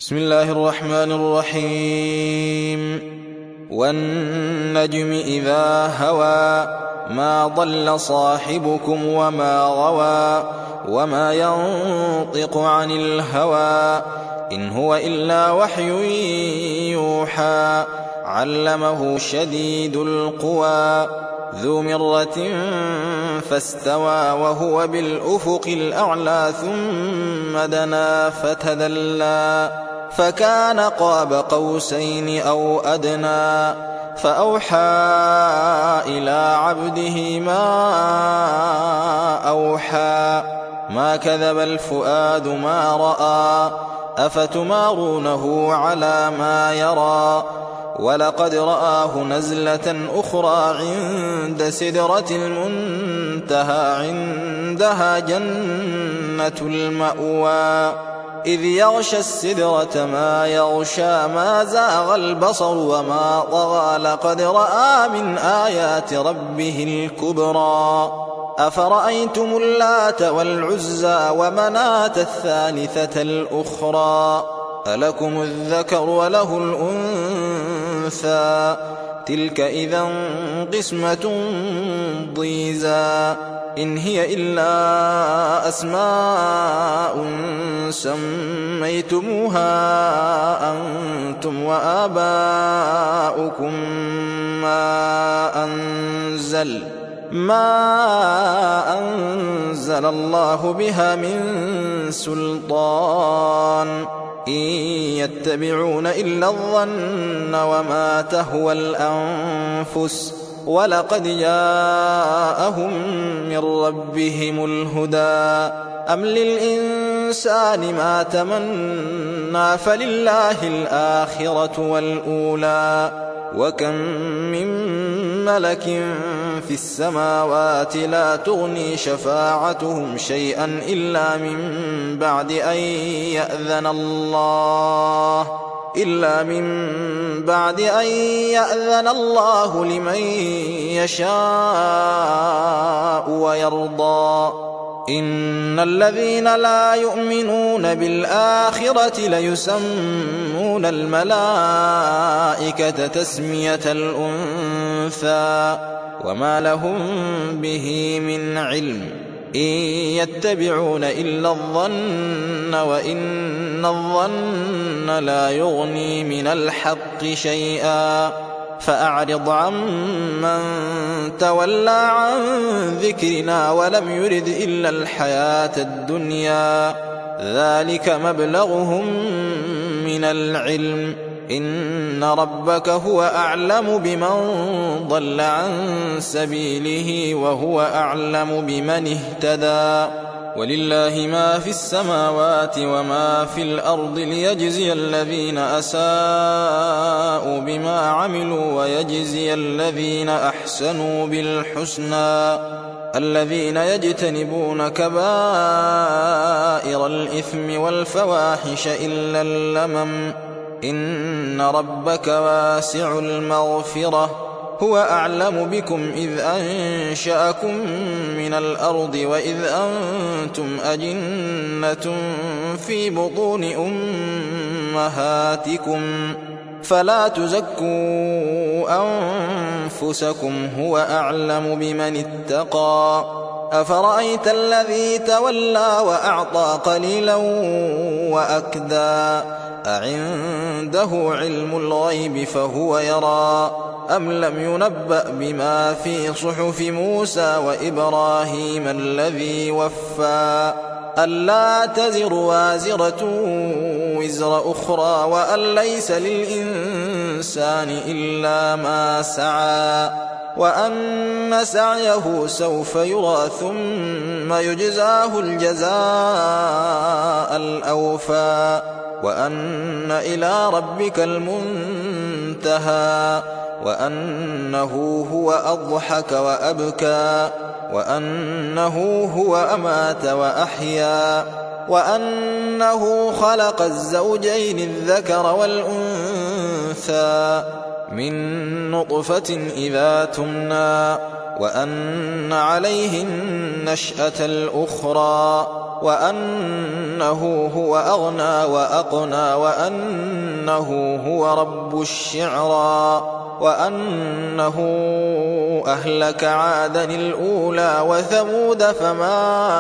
بسم الله الرحمن الرحيم والنجم إذا هوى ما ضل صاحبكم وما غوى وما ينطق عن الهوى إن هو إلا وحي يوحى علمه شديد القوى ذو مرة فاستوى وهو بالأفق الأعلى ثم دنا فتدلى فكان قاب قوسين أو أدنى فأوحى إلى عبده ما أوحى ما كذب الفؤاد ما رأى أفتمارونه على ما يرى ولقد رآه نزلة أخرى عند سدرة المنتهى عندها جنة المأوى إذ يغشى السدرة ما يغشى ما زاغ البصر وما طغى لقد رأى من آيات ربه الكبرى أفرأيتم اللات والعزى ومناة الثالثة الأخرى ألكم الذكر وله الأنثى تلك إذا قسمة ضيزى إن هي إلا أسماء سميتموها أنتم وآباؤكم ما أنزل الله بها من سلطان إن يتبعون إلا الظن وما تهوى الأنفس ولقد جاءهم من ربهم الهدى أم للإنسان ما تمنى فلله الآخرة والأولى وكم من ملك في السماوات لا تغني شفاعتهم شيئا إلا من بعد أن يأذن الله لمن يشاء ويرضى إن الذين لا يؤمنون بالآخرة ليسمون الملائكة تسمية الأنثى وما لهم به من علم إن يتبعون إلا الظن وإن الظن لا يغني من الحق شيئا فأعرض عمن تولى عن ذكرنا ولم يرد إلا الحياة الدنيا ذلك مبلغهم من العلم إن ربك هو أعلم بمن ضل عن سبيله وهو أعلم بمن اهتدى ولله ما في السماوات وما في الأرض ليجزي الذين أساءوا بما عملوا ويجزي الذين أحسنوا بالحسنى الذين يجتنبون كبائر الإثم والفواحش إلا اللمم إن ربك واسع المغفرة هو أعلم بكم إذ أنشأكم من الأرض وإذ أنتم أجنة في بطون أمهاتكم فلا تزكوا أنفسكم هو أعلم بمن اتقى أفرأيت الذي تولى وأعطى قليلا وأكدى أعنده علم الغيب فهو يرى أم لم ينبأ بما في صحف موسى وإبراهيم الذي وفى ألا تزر وازرة وزر أخرى وأن ليس للإنسان إلا ما سعى وأن سعيه سوف يرى ثم يجزاه الجزاء الأوفى وأن إلى ربك المنتهى وأنه هو أضحك وأبكى وأنه هو أمات وأحيا وأنه خلق الزوجين الذكر والأنثى من نطفة إذا تمنى وأن عليه النشأة الأخرى وأنه هو أغنى وأقنى وأنه هو رب الشعرى وأنه أهلك عادا الأولى وثمود فما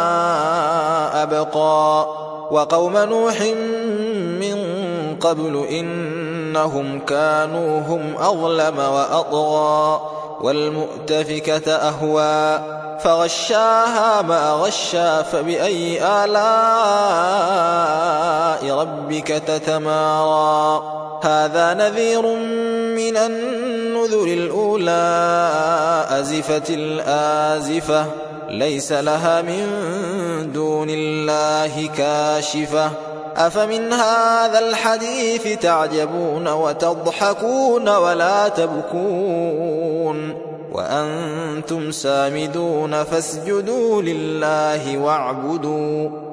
أبقى وقوم نوح من قبل إنهم كانوا هم أظلم وأطغى والمؤتفكة أهوى فغشاها ما غشى فبأي آلاء ربك تتمارى هذا نذير من النذر الأولى أزفت الآزفة ليس لها من دون الله كاشفة أفمن هذا الحديث تعجبون وتضحكون ولا تبكون وأنتم سامدون فاسجدوا لله واعبدوا